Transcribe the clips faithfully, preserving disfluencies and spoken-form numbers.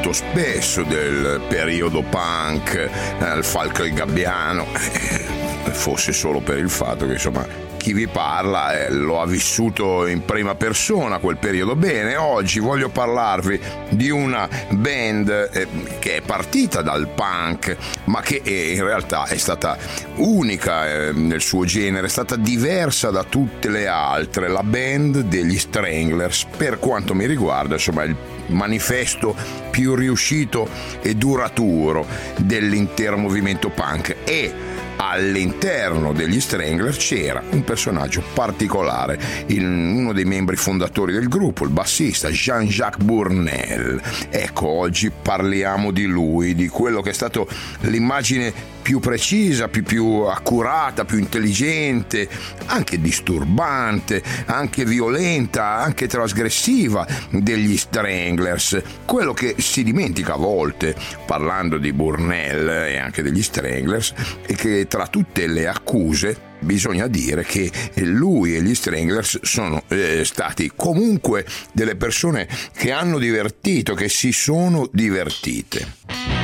molto spesso del periodo punk, eh, il Falco e il Gabbiano, eh, fosse solo per il fatto che insomma chi vi parla eh, lo ha vissuto in prima persona quel periodo. Bene, oggi voglio parlarvi di una band eh, che è partita dal punk, ma che eh, in realtà è stata unica eh, nel suo genere, è stata diversa da tutte le altre, la band degli Stranglers. Per quanto mi riguarda, insomma, il manifesto più riuscito e duraturo dell'intero movimento punk. E all'interno degli Stranglers c'era un personaggio particolare, il, uno dei membri fondatori del gruppo, il bassista Jean-Jacques Bournel. Ecco, oggi parliamo di lui, di quello che è stato l'immagine più precisa, più, più accurata, più intelligente, anche disturbante, anche violenta, anche trasgressiva degli Stranglers. Quello che si dimentica a volte, parlando di Bournel e anche degli Stranglers, è che tra tutte le accuse bisogna dire che lui e gli Stranglers sono eh, stati comunque delle persone che hanno divertito, che si sono divertite.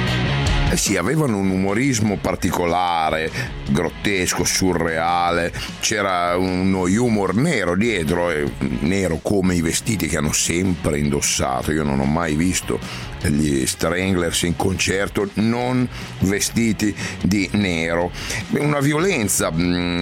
Eh sì, avevano un umorismo particolare, grottesco, surreale, c'era uno humor nero dietro, eh, nero come i vestiti che hanno sempre indossato. Io non ho mai visto gli Stranglers in concerto non vestiti di nero. Una violenza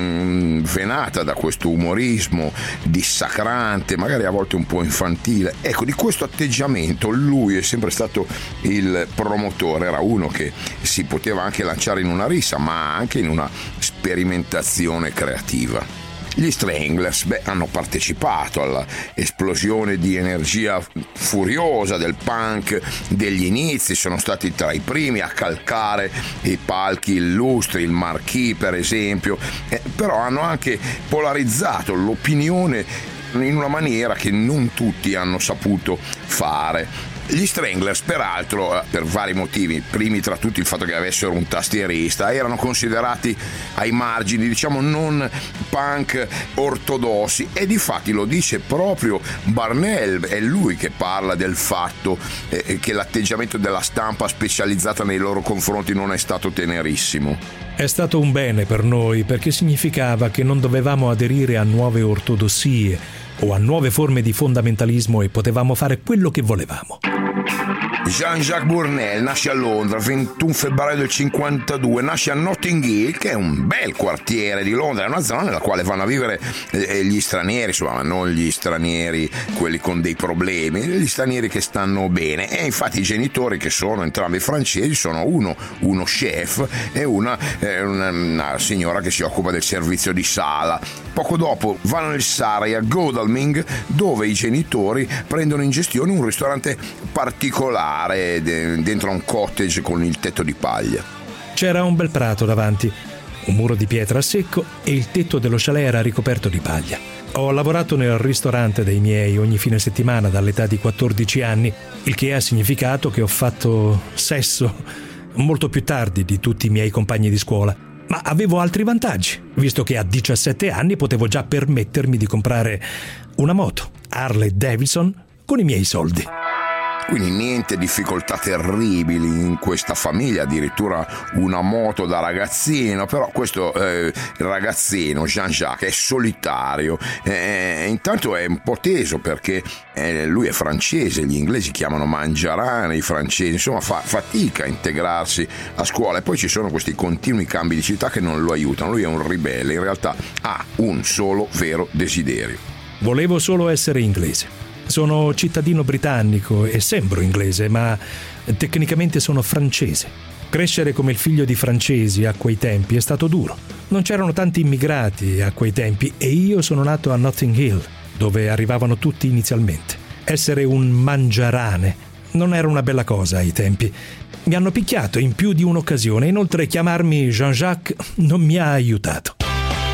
mh, venata da questo umorismo dissacrante, magari a volte un po' infantile. Ecco, di questo atteggiamento lui è sempre stato il promotore, era uno che si poteva anche lanciare in una rissa, ma anche in una sperimentazione creativa. Gli Stranglers beh, hanno partecipato all'esplosione di energia furiosa del punk degli inizi, sono stati tra i primi a calcare i palchi illustri, il Marquis per esempio, eh, però hanno anche polarizzato l'opinione in una maniera che non tutti hanno saputo fare. Gli Stranglers, peraltro, per vari motivi, primi tra tutti il fatto che avessero un tastierista, erano considerati ai margini, diciamo non punk ortodossi, e difatti lo dice proprio Bournel, è lui che parla del fatto eh, che l'atteggiamento della stampa specializzata nei loro confronti non è stato tenerissimo. È stato un bene per noi perché significava che non dovevamo aderire a nuove ortodossie o a nuove forme di fondamentalismo e potevamo fare quello che volevamo. Jean-Jacques Bournel nasce a Londra ventuno febbraio del cinquantadue, nasce a Notting Hill, che è un bel quartiere di Londra, è una zona nella quale vanno a vivere eh, gli stranieri, insomma non gli stranieri quelli con dei problemi, gli stranieri che stanno bene. E infatti i genitori, che sono entrambi francesi, sono uno uno chef e una, eh, una, una signora che si occupa del servizio di sala. Poco dopo vanno nel Surrey a Godalming, dove i genitori prendono in gestione un ristorante particolare dentro a un cottage con il tetto di paglia. C'era un bel prato davanti, un muro di pietra a secco e il tetto dello chalet era ricoperto di paglia. Ho lavorato nel ristorante dei miei ogni fine settimana dall'età di quattordici anni, il che ha significato che ho fatto sesso molto più tardi di tutti i miei compagni di scuola. Ma avevo altri vantaggi, visto che a diciassette anni potevo già permettermi di comprare una moto, Harley Davidson, con i miei soldi. Quindi niente difficoltà terribili in questa famiglia, addirittura una moto da ragazzino, però questo eh, ragazzino Jean-Jacques è solitario, eh, intanto è un po' teso perché eh, lui è francese, gli inglesi chiamano mangiarane i francesi, insomma fa fatica a integrarsi a scuola, e poi ci sono questi continui cambi di città che non lo aiutano. Lui è un ribelle, in realtà ha un solo vero desiderio: volevo solo essere inglese. Sono cittadino britannico e sembro inglese, ma tecnicamente sono francese. Crescere come il figlio di francesi a quei tempi è stato duro. Non c'erano tanti immigrati a quei tempi e io sono nato a Notting Hill, dove arrivavano tutti inizialmente. Essere un mangiarane non era una bella cosa ai tempi. Mi hanno picchiato in più di un'occasione, inoltre chiamarmi Jean-Jacques non mi ha aiutato.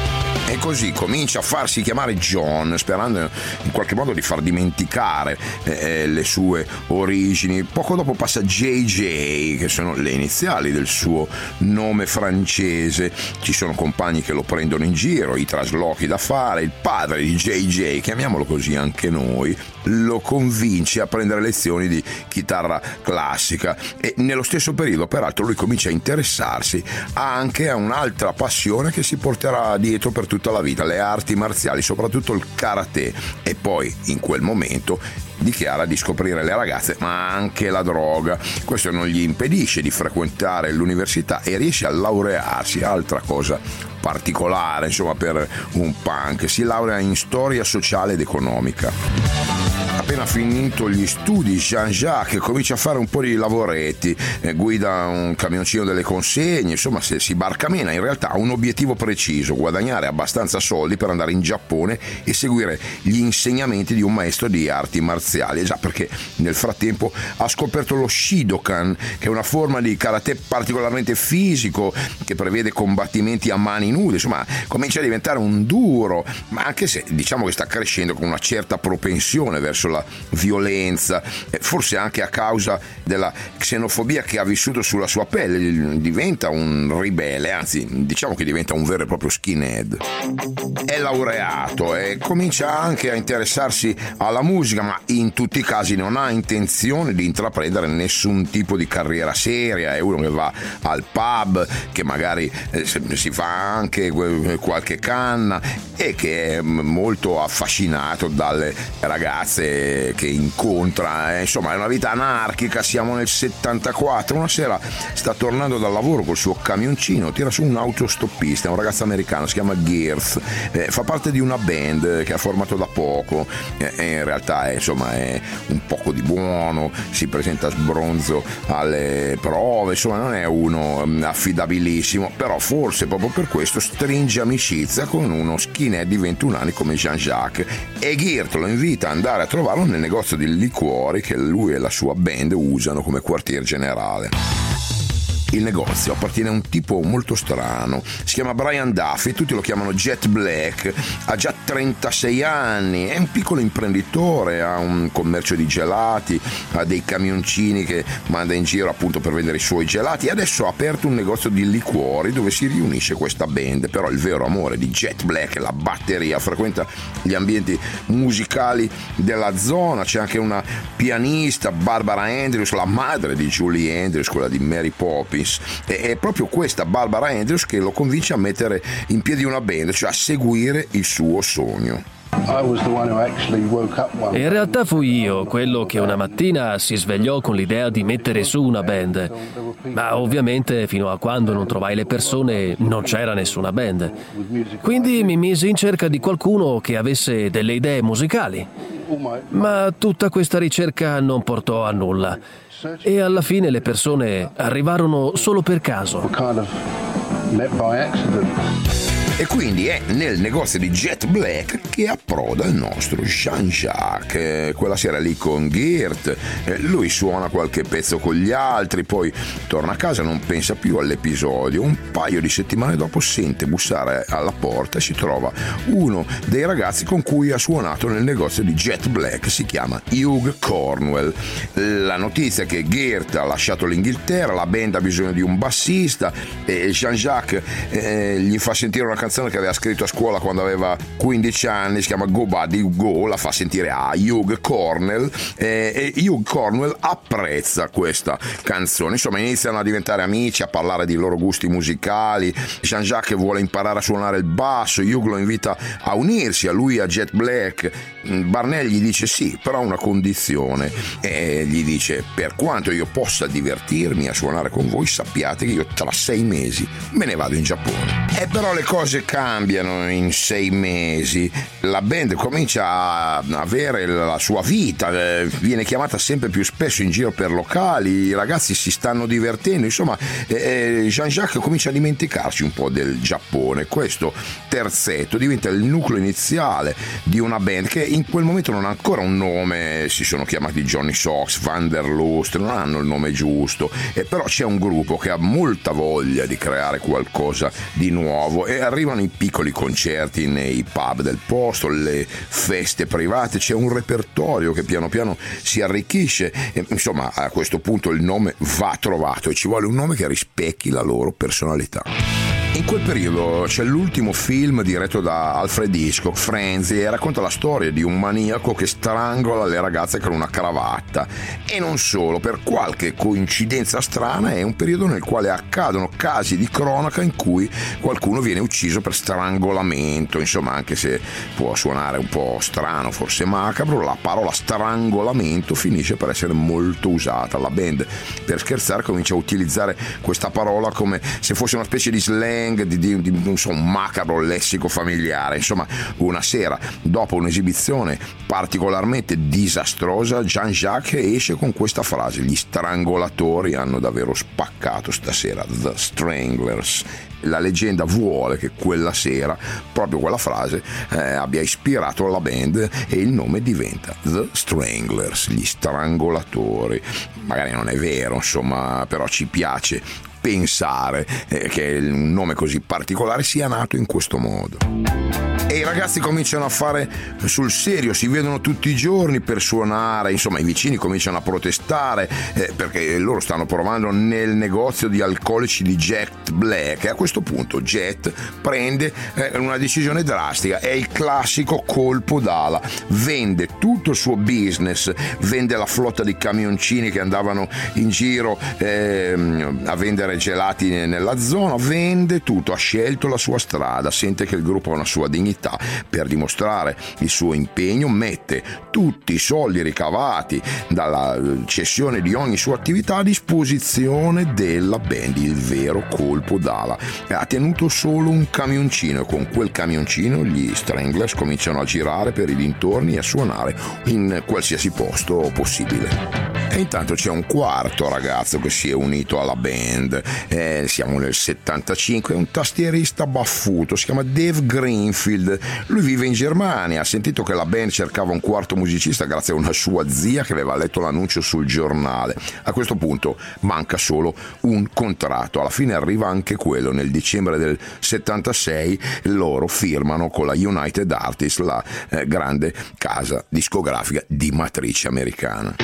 E così comincia a farsi chiamare John, sperando in qualche modo di far dimenticare eh, le sue origini. Poco dopo passa J J, che sono le iniziali del suo nome francese. Ci sono compagni che lo prendono in giro, i traslochi da fare. Il padre di J J, chiamiamolo così anche noi, lo convince a prendere lezioni di chitarra classica, e nello stesso periodo peraltro lui comincia a interessarsi anche a un'altra passione che si porterà dietro per tutta la vita: le arti marziali, soprattutto il karate. E poi in quel momento dichiara di scoprire le ragazze, ma anche la droga. Questo non gli impedisce di frequentare l'università e riesce a laurearsi, altra cosa particolare insomma per un punk. Si laurea in storia sociale ed economica. Appena finito gli studi, Jean-Jacques comincia a fare un po' di lavoretti, eh, guida un camioncino delle consegne, insomma se si barcamena. In realtà ha un obiettivo preciso: guadagnare abbastanza soldi per andare in Giappone e seguire gli insegnamenti di un maestro di arti marziali. Già, perché nel frattempo ha scoperto lo Shidokan, che è una forma di karate particolarmente fisico che prevede combattimenti a mani nude. Insomma, comincia a diventare un duro, ma anche se diciamo che sta crescendo con una certa propensione verso la violenza, forse anche a causa della xenofobia che ha vissuto sulla sua pelle. Diventa un ribelle, anzi diciamo che diventa un vero e proprio skinhead. È laureato e comincia anche a interessarsi alla musica, ma in tutti i casi non ha intenzione di intraprendere nessun tipo di carriera seria. È uno che va al pub, che magari si fa anche qualche canna e che è molto affascinato dalle ragazze che incontra. Insomma è una vita anarchica. Siamo nel settantaquattro, una sera sta tornando dal lavoro col suo camioncino, tira su un autostoppista, un ragazzo americano, si chiama Girth, eh, fa parte di una band che ha formato da poco, eh, e in realtà è, insomma, è un poco di buono, si presenta sbronzo alle prove, insomma non è uno affidabilissimo, però forse proprio per questo stringe amicizia con uno skinhead di ventuno anni come Jean-Jacques, e Girth lo invita ad andare a trovarlo nel negozio di liquori che lui e la sua band usano come quartier generale. Il negozio appartiene a un tipo molto strano, si chiama Brian Duffy, tutti lo chiamano Jet Black, ha già trentasei anni, è un piccolo imprenditore, ha un commercio di gelati, ha dei camioncini che manda in giro appunto per vendere i suoi gelati, e adesso ha aperto un negozio di liquori dove si riunisce questa band. Però il vero amore di Jet Black è la batteria, frequenta gli ambienti musicali della zona. C'è anche una pianista, Barbara Andrews, la madre di Julie Andrews, quella di Mary Poppins. È proprio questa Barbara Andrews che lo convince a mettere in piedi una band, cioè a seguire il suo sogno. In realtà fui io quello che una mattina si svegliò con l'idea di mettere su una band, ma ovviamente fino a quando non trovai le persone non c'era nessuna band. Quindi mi misi in cerca di qualcuno che avesse delle idee musicali, ma tutta questa ricerca non portò a nulla e alla fine le persone arrivarono solo per caso. E quindi è nel negozio di Jet Black che approda il nostro Jean-Jacques. Quella sera lì con Girth, lui suona qualche pezzo con gli altri, poi torna a casa, non pensa più all'episodio. Un paio di settimane dopo sente bussare alla porta e si trova uno dei ragazzi con cui ha suonato nel negozio di Jet Black, si chiama Hugh Cornwell. La notizia è che Girth ha lasciato l'Inghilterra, la band ha bisogno di un bassista e Jean-Jacques eh, gli fa sentire una canzone che aveva scritto a scuola quando aveva quindici anni, si chiama Go Buddy Go, la fa sentire a Hugh Cornwell eh, e Hugh Cornwell apprezza questa canzone. Insomma iniziano a diventare amici, a parlare di loro gusti musicali. Jean-Jacques vuole imparare a suonare il basso, Hugh lo invita a unirsi a lui, a Jet Black. Barney gli dice sì, però a una condizione, e gli dice: per quanto io possa divertirmi a suonare con voi, sappiate che io tra sei mesi me ne vado in Giappone. E però le cose cambiano in sei mesi, la band comincia a avere la sua vita, viene chiamata sempre più spesso in giro per locali, i ragazzi si stanno divertendo, insomma eh, Jean-Jacques comincia a dimenticarsi un po' del Giappone. Questo terzetto diventa il nucleo iniziale di una band che in quel momento non ha ancora un nome, si sono chiamati Johnny Sox, Van der Lust, non hanno il nome giusto, eh, però c'è un gruppo che ha molta voglia di creare qualcosa di nuovo e arrivano i piccoli concerti nei pub del posto, le feste private, c'è un repertorio che piano piano si arricchisce e, insomma, a questo punto il nome va trovato e ci vuole un nome che rispecchi la loro personalità. In quel periodo c'è l'ultimo film diretto da Alfred Hitchcock, Frenzy, e racconta la storia di un maniaco che strangola le ragazze con una cravatta. E non solo, per qualche coincidenza strana è un periodo nel quale accadono casi di cronaca in cui qualcuno viene ucciso per strangolamento. Insomma, anche se può suonare un po' strano, forse macabro, la parola strangolamento finisce per essere molto usata. La band, per scherzare, comincia a utilizzare questa parola come se fosse una specie di slang, di, di, di non so, un macabro lessico familiare. Insomma, una sera, dopo un'esibizione particolarmente disastrosa, Jean-Jacques esce con questa frase: gli strangolatori hanno davvero spaccato stasera, The Stranglers. La leggenda vuole che quella sera proprio quella frase eh, abbia ispirato la band e il nome diventa The Stranglers, gli strangolatori. Magari non è vero, insomma, però ci piace pensare eh, che un nome così particolare sia nato in questo modo. E i ragazzi cominciano a fare sul serio, si vedono tutti i giorni per suonare, insomma i vicini cominciano a protestare eh, perché loro stanno provando nel negozio di alcolici di Jet Black e a questo punto Jet prende eh, una decisione drastica, è il classico colpo d'ala, vende tutto il suo business, vende la flotta di camioncini che andavano in giro eh, a vendere gelati nella zona, vende tutto, ha scelto la sua strada, sente che il gruppo ha una sua dignità. Per dimostrare il suo impegno mette tutti i soldi ricavati dalla cessione di ogni sua attività a disposizione della band, il vero colpo d'ala. Ha tenuto solo un camioncino e con quel camioncino gli Stranglers cominciano a girare per i dintorni e a suonare in qualsiasi posto possibile. E intanto c'è un quarto ragazzo che si è unito alla band, eh, siamo nel settantacinque, è un tastierista baffuto, si chiama Dave Greenfield. Lui vive in Germania, ha sentito che la band cercava un quarto musicista grazie a una sua zia che aveva letto l'annuncio sul giornale. A questo punto manca solo un contratto, alla fine arriva anche quello. Nel dicembre del settantasei loro firmano con la United Artists, la eh, grande casa discografica di matrice americana.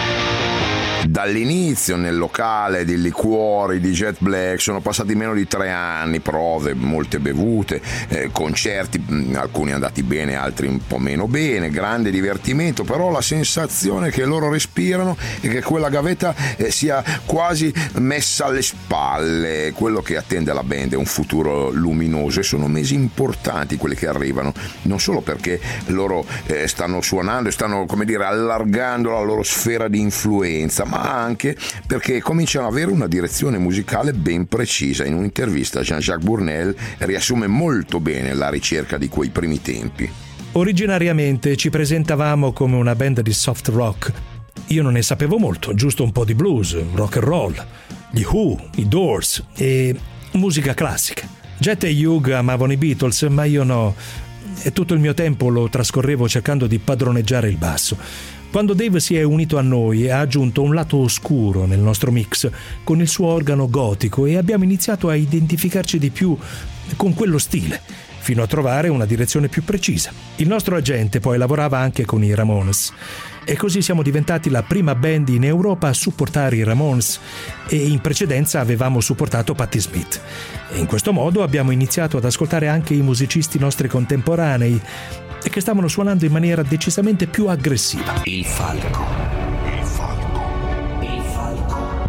Dall'inizio nel locale di liquori di Jet Black sono passati meno di tre anni, prove, molte bevute, eh, concerti, alcuni andati bene, altri un po' meno bene, grande divertimento, però la sensazione che loro respirano è che quella gavetta eh, sia quasi messa alle spalle. Quello che attende la band è un futuro luminoso e sono mesi importanti quelli che arrivano, non solo perché loro eh, stanno suonando e stanno, come dire, allargando la loro sfera di influenza, ma anche perché cominciano ad avere una direzione musicale ben precisa. In un'intervista Jean-Jacques Bournel riassume molto bene la ricerca di quei primi tempi. Originariamente ci presentavamo come una band di soft rock. Io non ne sapevo molto, giusto un po' di blues, rock and roll, gli Who, i Doors e musica classica. Jet e Hugh amavano i Beatles, ma io no, e tutto il mio tempo lo trascorrevo cercando di padroneggiare il basso. Quando Dave si è unito a noi ha aggiunto un lato oscuro nel nostro mix con il suo organo gotico e abbiamo iniziato a identificarci di più con quello stile, fino a trovare una direzione più precisa. Il nostro agente poi lavorava anche con i Ramones e così siamo diventati la prima band in Europa a supportare i Ramones e in precedenza avevamo supportato Patti Smith. E in questo modo abbiamo iniziato ad ascoltare anche i musicisti nostri contemporanei e che stavano suonando in maniera decisamente più aggressiva. Il falco, il falco, il falco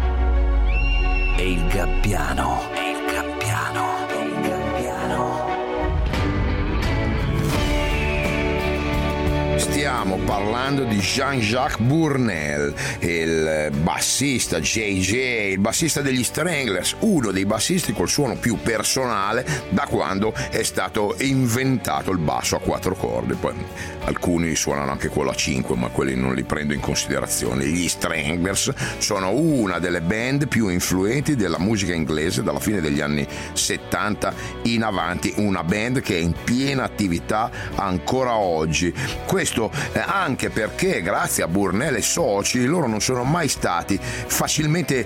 e il gabbiano, e il gabbiano, e il gabbiano. Stiamo parlando di Jean-Jacques Bournel, il bassista J J, il bassista degli Stranglers, uno dei bassisti col suono più personale da quando è stato inventato il basso a quattro corde. Poi alcuni suonano anche quello a cinque, ma quelli non li prendo in considerazione. Gli Stranglers sono una delle band più influenti della musica inglese dalla fine degli anni settanta in avanti, una band che è in piena attività ancora oggi. Questo eh, anche perché grazie a Burnell e soci loro non sono mai stati facilmente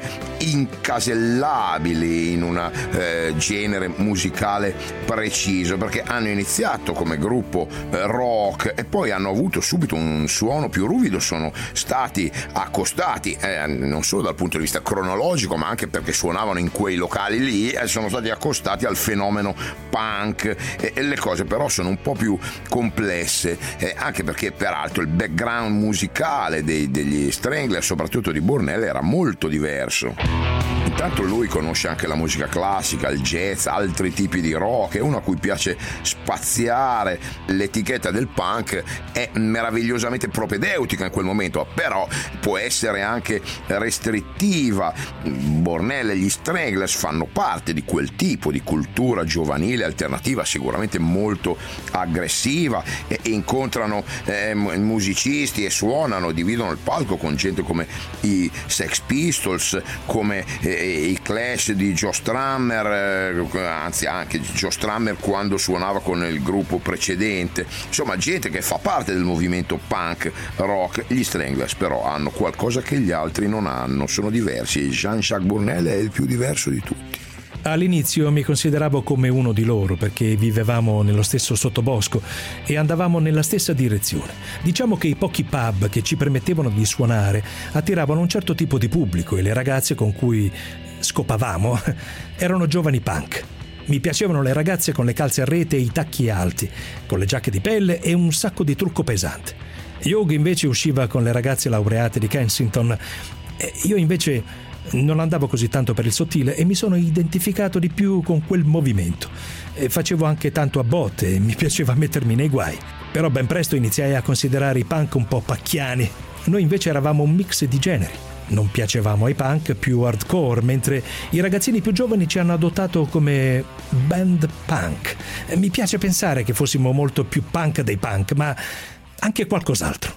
incasellabili in un eh, genere musicale preciso, perché hanno iniziato come gruppo eh, rock e poi hanno avuto subito un suono più ruvido, sono stati accostati eh, non solo dal punto di vista cronologico ma anche perché suonavano in quei locali lì e sono stati accostati al fenomeno punk e, e le cose però sono un po' più complesse eh, anche perché peraltro il background musicale dei, degli Stranglers, soprattutto di Burnell, era molto diverso. Intanto lui conosce anche la musica classica, il jazz, altri tipi di rock, è uno a cui piace spaziare. L'etichetta del punk è meravigliosamente propedeutica in quel momento, però può essere anche restrittiva. Burnell e gli Stranglers fanno parte di quel tipo di cultura giovanile alternativa, sicuramente molto aggressiva, e incontrano eh, musicisti e suonano, dividono il palco con gente come i Sex Pistols, come eh, i Clash di Joe Strummer, eh, anzi anche Joe Strummer quando suonava con il gruppo precedente, insomma gente che fa parte del movimento punk rock. Gli Stranglers però hanno qualcosa che gli altri non hanno, sono diversi. Jean-Jacques Burnell è il più diverso di tutti. All'inizio mi consideravo come uno di loro perché vivevamo nello stesso sottobosco e andavamo nella stessa direzione. Diciamo che i pochi pub che ci permettevano di suonare attiravano un certo tipo di pubblico e le ragazze con cui scopavamo erano giovani punk. Mi piacevano le ragazze con le calze a rete e i tacchi alti, con le giacche di pelle e un sacco di trucco pesante. Hugh invece usciva con le ragazze laureate di Kensington e io invece non andavo così tanto per il sottile e mi sono identificato di più con quel movimento. E facevo anche tanto a botte e mi piaceva mettermi nei guai. Però ben presto iniziai a considerare i punk un po' pacchiani. Noi invece eravamo un mix di generi. Non piacevamo ai punk più hardcore, mentre i ragazzini più giovani ci hanno adottato come band punk. Mi piace pensare che fossimo molto più punk dei punk, ma anche qualcos'altro.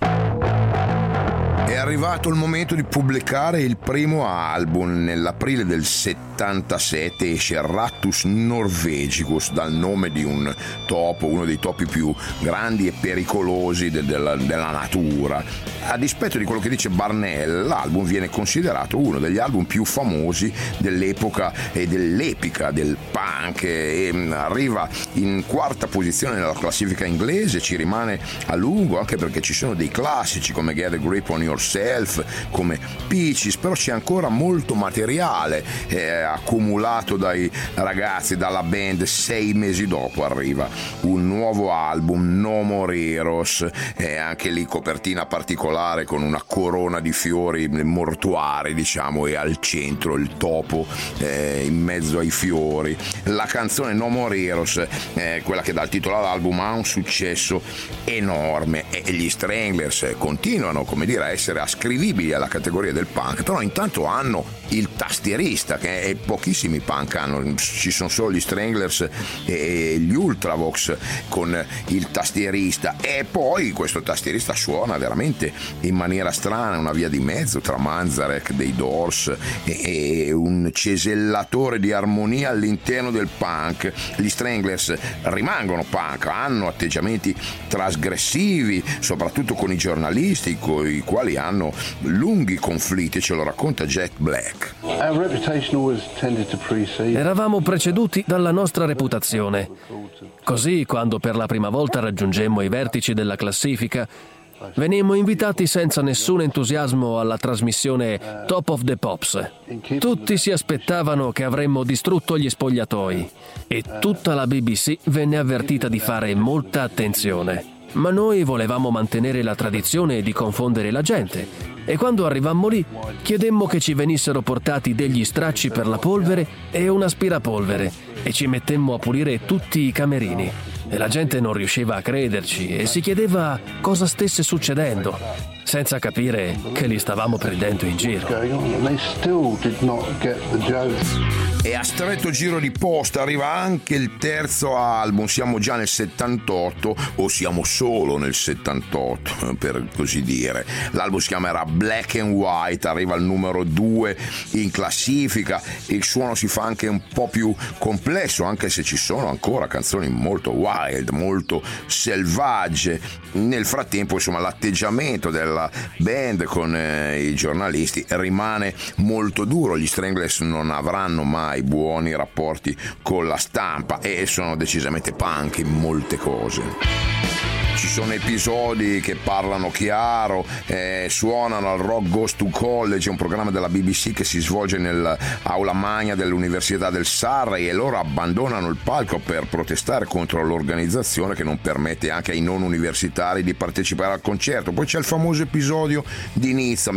È arrivato il momento di pubblicare il primo album. Nell'aprile del settantasette esce Rattus Norvegicus, dal nome di un topo, uno dei topi più grandi e pericolosi de- della, della natura. A dispetto di quello che dice Burnell, l'album viene considerato uno degli album più famosi dell'epoca e dell'epica del punk e arriva in quarta posizione nella classifica inglese, ci rimane a lungo anche perché ci sono dei classici come Get a Grip on Yourself, come Peaches, però c'è ancora molto materiale eh, accumulato dai ragazzi, dalla band. Sei mesi dopo arriva un nuovo album, No More Heroes, eh, anche lì copertina particolare con una corona di fiori mortuari, diciamo, e al centro il topo eh, in mezzo ai fiori. La canzone No More Heroes, eh, quella che dà il titolo all'album, ha un successo enorme e gli Stranglers continuano, come dire, a essere ascrivibili alla categoria del punk, però intanto hanno il tastierista che pochissimi punk hanno, ci sono solo gli Stranglers e gli Ultravox con il tastierista, e poi questo tastierista suona veramente in maniera strana, una via di mezzo tra Manzarek dei Doors e, e un cesellatore di armonia all'interno del punk. Gli Stranglers rimangono punk, hanno atteggiamenti trasgressivi, soprattutto con i giornalisti, con i quali hanno lunghi conflitti, ce lo racconta Jack Black. Eravamo preceduti dalla nostra reputazione. Così, quando per la prima volta raggiungemmo i vertici della classifica, venimmo invitati senza nessun entusiasmo alla trasmissione Top of the Pops. Tutti si aspettavano che avremmo distrutto gli spogliatoi e tutta la B B C venne avvertita di fare molta attenzione. Ma noi volevamo mantenere la tradizione di confondere la gente e quando arrivammo lì chiedemmo che ci venissero portati degli stracci per la polvere e un aspirapolvere e ci mettemmo a pulire tutti i camerini. E la gente non riusciva a crederci e si chiedeva cosa stesse succedendo. senza capire che li stavamo prendendo in giro. E a stretto giro di posta arriva anche il terzo album. Siamo già nel settantotto, o siamo solo nel settantotto, per così dire. L'album si chiamerà Black and White, arriva al numero due in classifica. Il suono si fa anche un po' più complesso, anche se ci sono ancora canzoni molto wild, molto selvagge. Nel frattempo, insomma, l'atteggiamento della band con eh, i giornalisti rimane molto duro. Gli Stranglers non avranno mai buoni rapporti con la stampa e sono decisamente punk in molte cose. Ci sono episodi che parlano chiaro, eh, suonano al Rock Goes to College, un programma della B B C che si svolge nell'aula magna dell'Università del Surrey, e loro abbandonano il palco per protestare contro l'organizzazione che non permette anche ai non universitari di partecipare al concerto. Poi c'è il famoso episodio di Nizza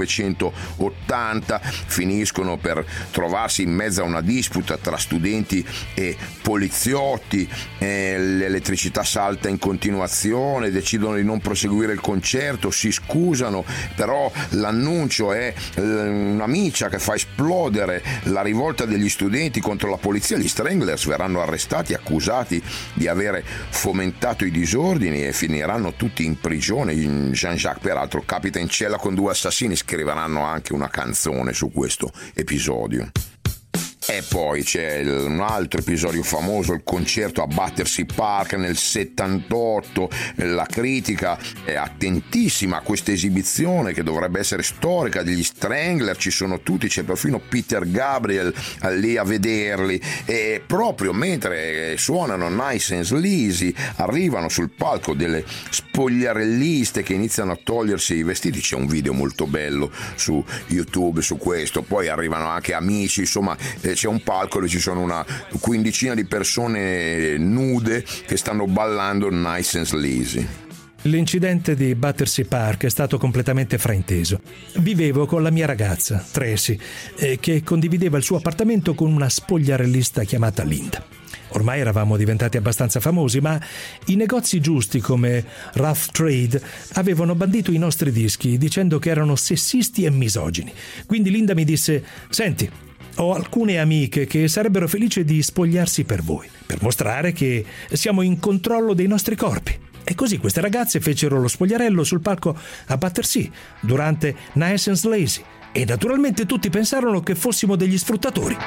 millenovecentottanta, finiscono per trovarsi in mezzo a una disputa tra studenti e poliziotti, eh, l'elettricità salta in continuazione, decidono di non proseguire il concerto, si scusano, però l'annuncio è una miccia che fa esplodere la rivolta degli studenti contro la polizia. Gli Stranglers verranno arrestati, accusati di avere fomentato i disordini e finiranno tutti in prigione. Jean-Jacques peraltro capita in cella con due assassini, scriveranno anche una canzone su questo episodio. E poi c'è un altro episodio famoso, il concerto a Battersea Park nel settantotto. La critica è attentissima a questa esibizione che dovrebbe essere storica degli Strangler, ci sono tutti, c'è perfino Peter Gabriel lì a vederli, e proprio mentre suonano Nice and Sleazy arrivano sul palco delle spogliarelliste che iniziano a togliersi i vestiti. C'è un video molto bello su YouTube su questo. Poi arrivano anche amici, insomma c'è un palco dove ci sono una quindicina di persone nude che stanno ballando Nice and Sleazy. L'incidente di Battersea Park è stato completamente frainteso. Vivevo con la mia ragazza, Tracy, eh, che condivideva il suo appartamento con una spogliarellista chiamata Linda. Ormai eravamo diventati abbastanza famosi, ma i negozi giusti come Rough Trade avevano bandito i nostri dischi dicendo che erano sessisti e misogini. Quindi Linda mi disse: «Senti, ho alcune amiche che sarebbero felici di spogliarsi per voi, per mostrare che siamo in controllo dei nostri corpi». E così queste ragazze fecero lo spogliarello sul palco a Battersea durante Nice and Sleazy, e naturalmente tutti pensarono che fossimo degli sfruttatori.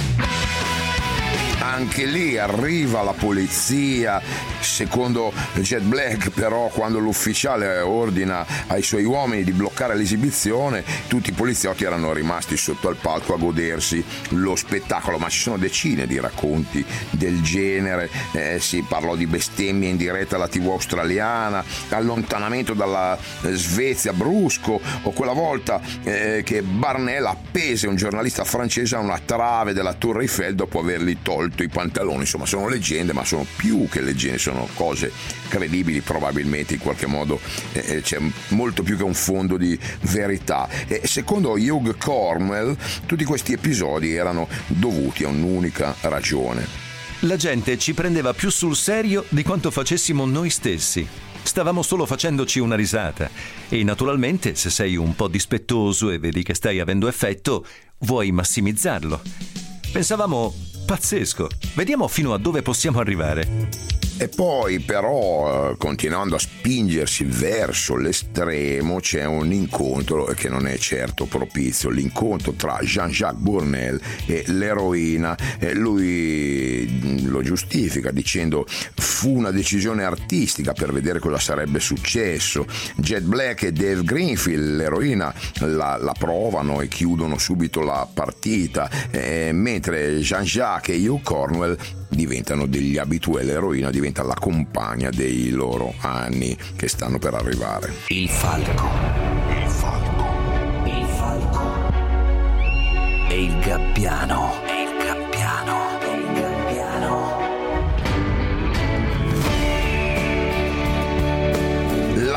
Anche lì arriva la polizia. Secondo Jet Black, però, quando l'ufficiale ordina ai suoi uomini di bloccare l'esibizione, tutti i poliziotti erano rimasti sotto al palco a godersi lo spettacolo. Ma ci sono decine di racconti del genere. Eh, si parlò di bestemmie in diretta alla tivù australiana, allontanamento dalla Svezia brusco, o quella volta eh, che Barnell appese un giornalista francese a una trave della Torre Eiffel dopo avergli tolto i pantaloni. Insomma, sono leggende, ma sono più che leggende, sono cose credibili. Probabilmente in qualche modo eh, c'è molto più che un fondo di verità. E secondo Hugh Cornwell tutti questi episodi erano dovuti a un'unica ragione: la gente ci prendeva più sul serio di quanto facessimo noi stessi. Stavamo solo facendoci una risata, e naturalmente se sei un po' dispettoso e vedi che stai avendo effetto, vuoi massimizzarlo. Pensavamo: pazzesco, vediamo fino a dove possiamo arrivare. E poi però, continuando a spingersi verso l'estremo, c'è un incontro che non è certo propizio, l'incontro tra Jean-Jacques Bournel e l'eroina. E lui lo giustifica dicendo: fu una decisione artistica per vedere cosa sarebbe successo. Jet Black e Dave Greenfield, l'eroina, la, la provano e chiudono subito la partita, e mentre Jean-Jacques e Hugh Cornwell diventano degli abitué, l'eroina diventa la compagna dei loro anni che stanno per arrivare. Il falco, il falco, il falco e il gabbiano, e il gabbiano, e il gabbiano. La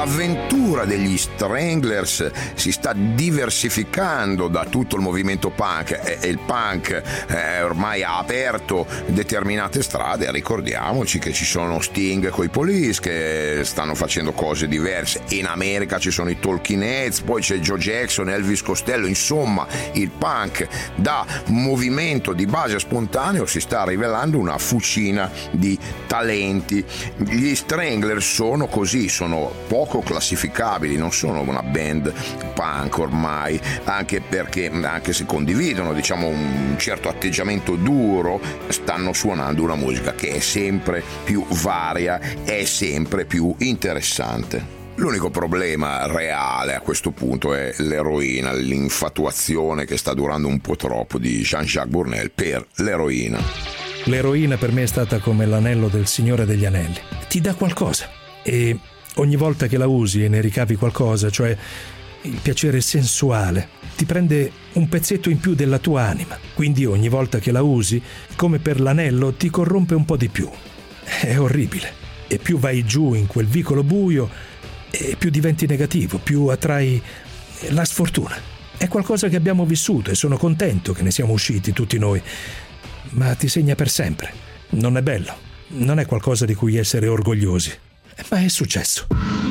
l'avventura degli Stranglers si sta diversificando da tutto il movimento punk e il punk eh, ormai ha aperto determinate strade. Ricordiamoci che ci sono Sting coi Police che stanno facendo cose diverse, in America ci sono i Talking Heads, poi c'è Joe Jackson, Elvis Costello, insomma il punk da movimento di base spontaneo si sta rivelando una fucina di talenti. Gli Stranglers sono così, sono poco classificabili, non sono una band punk ormai, anche perché anche se condividono diciamo un certo atteggiamento duro, stanno suonando una musica che è sempre più varia, è sempre più interessante. L'unico problema reale a questo punto è l'eroina, l'infatuazione che sta durando un po' troppo di Jean-Jacques Bournel per l'eroina. L'eroina per me è stata come l'anello del Signore degli Anelli. Ti dà qualcosa e ogni volta che la usi e ne ricavi qualcosa, cioè il piacere sensuale, ti prende un pezzetto in più della tua anima. Quindi ogni volta che la usi, come per l'anello, ti corrompe un po' di più. È orribile. E più vai giù in quel vicolo buio, e più diventi negativo, più attrai la sfortuna. È qualcosa che abbiamo vissuto e sono contento che ne siamo usciti tutti noi, ma ti segna per sempre. Non è bello, non è qualcosa di cui essere orgogliosi, ma è successo.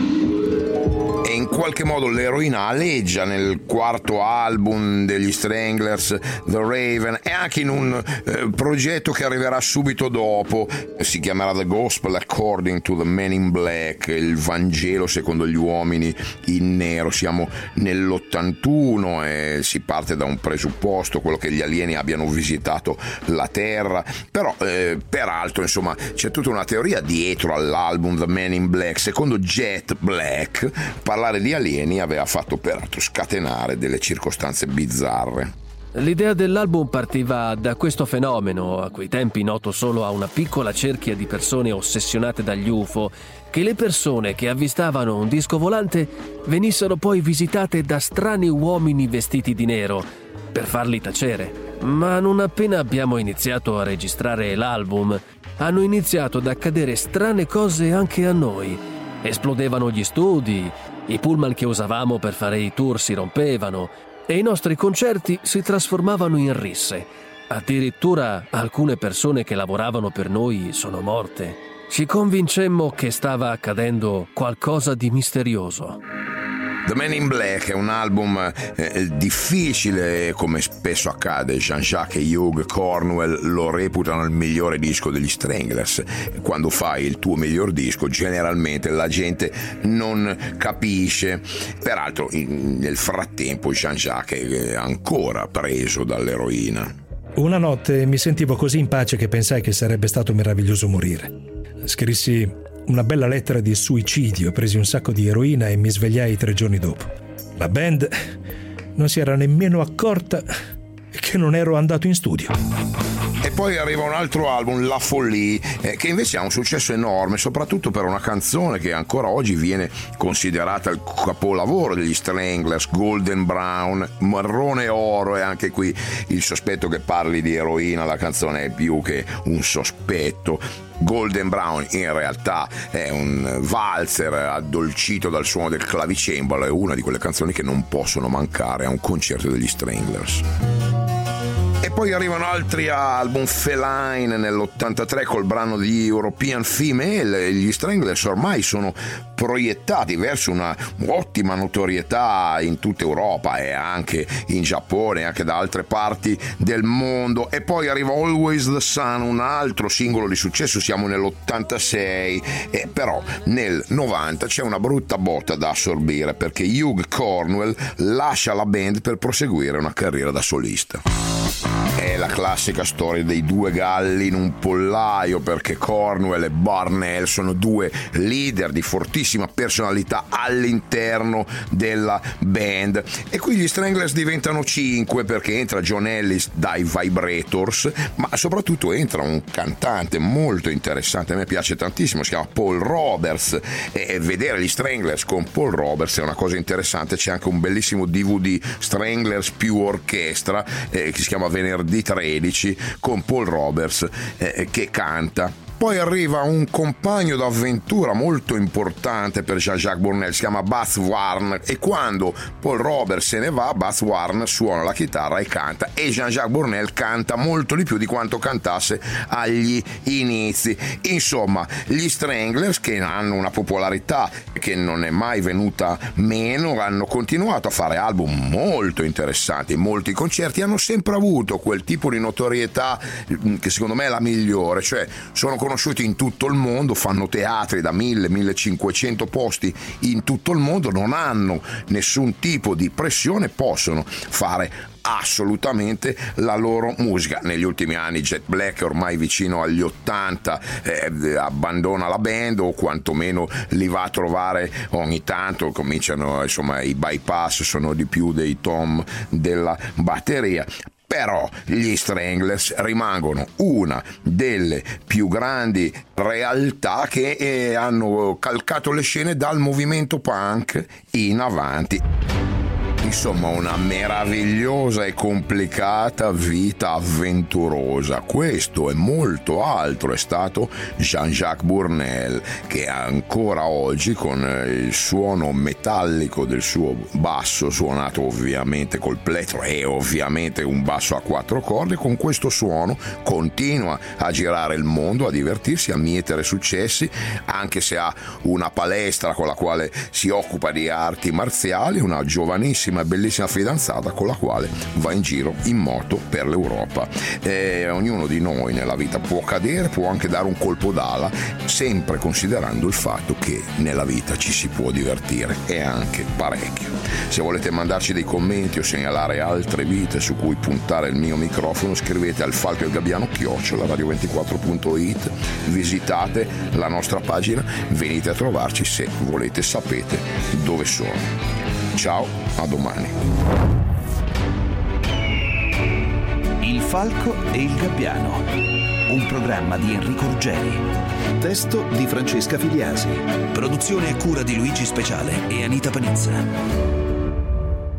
E in qualche modo l'eroina aleggia nel quarto album degli Stranglers, The Raven, e anche in un eh, progetto che arriverà subito dopo, si chiamerà The Gospel According to the Men in Black, il Vangelo secondo gli uomini in nero. Siamo nell'ottantuno e si parte da un presupposto, quello che gli alieni abbiano visitato la Terra, però eh, peraltro insomma c'è tutta una teoria dietro all'album The Men in Black. Secondo Jet Black parlare di alieni aveva fatto peraltro scatenare delle circostanze bizzarre. L'idea dell'album partiva da questo fenomeno, a quei tempi noto solo a una piccola cerchia di persone ossessionate dagli U F O, che le persone che avvistavano un disco volante venissero poi visitate da strani uomini vestiti di nero per farli tacere. Ma non appena abbiamo iniziato a registrare l'album, hanno iniziato ad accadere strane cose anche a noi. Esplodevano gli studi, i pullman che usavamo per fare i tour si rompevano e i nostri concerti si trasformavano in risse. Addirittura alcune persone che lavoravano per noi sono morte. Ci convincemmo che stava accadendo qualcosa di misterioso. The Men in Black è un album eh, difficile, come spesso accade. Jean-Jacques e Hugh Cornwell lo reputano il migliore disco degli Stranglers. Quando fai il tuo miglior disco, generalmente la gente non capisce. Peraltro, in, nel frattempo, Jean-Jacques è ancora preso dall'eroina. Una notte mi sentivo così in pace che pensai che sarebbe stato meraviglioso morire. Scrissi una bella lettera di suicidio, presi un sacco di eroina e mi svegliai tre giorni dopo. La band non si era nemmeno accorta che non ero andato in studio. E poi arriva un altro album, La Folie, eh, che invece ha un successo enorme, soprattutto per una canzone che ancora oggi viene considerata il capolavoro degli Stranglers, Golden Brown, marrone e oro. E anche qui il sospetto che parli di eroina, la canzone è più che un sospetto. Golden Brown in realtà è un valzer addolcito dal suono del clavicembalo, è una di quelle canzoni che non possono mancare a un concerto degli Stranglers. E poi arrivano altri album, Feline nell'ottantatré col brano di European Female. Gli Stranglers ormai sono proiettati verso una ottima notorietà in tutta Europa e anche in Giappone e anche da altre parti del mondo. E poi arriva Always the Sun, un altro singolo di successo, siamo nell'ottantasei, e però nel novanta c'è una brutta botta da assorbire perché Hugh Cornwell lascia la band per proseguire una carriera da solista. È la classica storia dei due galli in un pollaio, perché Cornwell e Barnell sono due leader di fortissima personalità all'interno della band, e qui gli Stranglers diventano cinque perché entra John Ellis dai Vibrators, ma soprattutto entra un cantante molto interessante, a me piace tantissimo, si chiama Paul Roberts, e vedere gli Stranglers con Paul Roberts è una cosa interessante. C'è anche un bellissimo D V D, Stranglers più orchestra, eh, che si chiama Venerdì tredici, con Paul Roberts eh, che canta. Poi arriva un compagno d'avventura molto importante per Jean-Jacques Bournel, si chiama Baz Warner, e quando Paul Roberts se ne va, Baz Warner suona la chitarra e canta, e Jean-Jacques Bournel canta molto di più di quanto cantasse agli inizi. Insomma, gli Stranglers, che hanno una popolarità che non è mai venuta meno, hanno continuato a fare album molto interessanti, molti concerti, hanno sempre avuto quel tipo di notorietà che secondo me è la migliore, cioè sono conosciuti in tutto il mondo, fanno teatri da mille millecinquecento posti in tutto il mondo, non hanno nessun tipo di pressione, possono fare assolutamente la loro musica. Negli ultimi anni Jet Black, ormai vicino agli ottanta, eh, abbandona la band, o quantomeno li va a trovare ogni tanto, cominciano, insomma, i bypass sono di più dei tom della batteria. Però gli Stranglers rimangono una delle più grandi realtà che eh, hanno calcato le scene dal movimento punk in avanti. Insomma, una meravigliosa e complicata vita avventurosa. Questo e molto altro è stato Jean-Jacques Bournel, che ancora oggi, con il suono metallico del suo basso, suonato ovviamente col plettro e ovviamente un basso a quattro corde, con questo suono continua a girare il mondo, a divertirsi, a mietere successi, anche se ha una palestra con la quale si occupa di arti marziali, una giovanissima e bellissima fidanzata con la quale va in giro in moto per l'Europa. E ognuno di noi nella vita può cadere, può anche dare un colpo d'ala, sempre considerando il fatto che nella vita ci si può divertire, e anche parecchio. Se volete mandarci dei commenti o segnalare altre vite su cui puntare il mio microfono, scrivete al falco e il gabbiano chiocciola radio ventiquattro punto it, visitate la nostra pagina, venite a trovarci se volete, sapete dove sono. Ciao, a domani. Il falco e il gabbiano, un programma di Enrico Ruggeri. Testo di Francesca Filiasi. Produzione a cura di Luigi Speciale e Anita Panizza.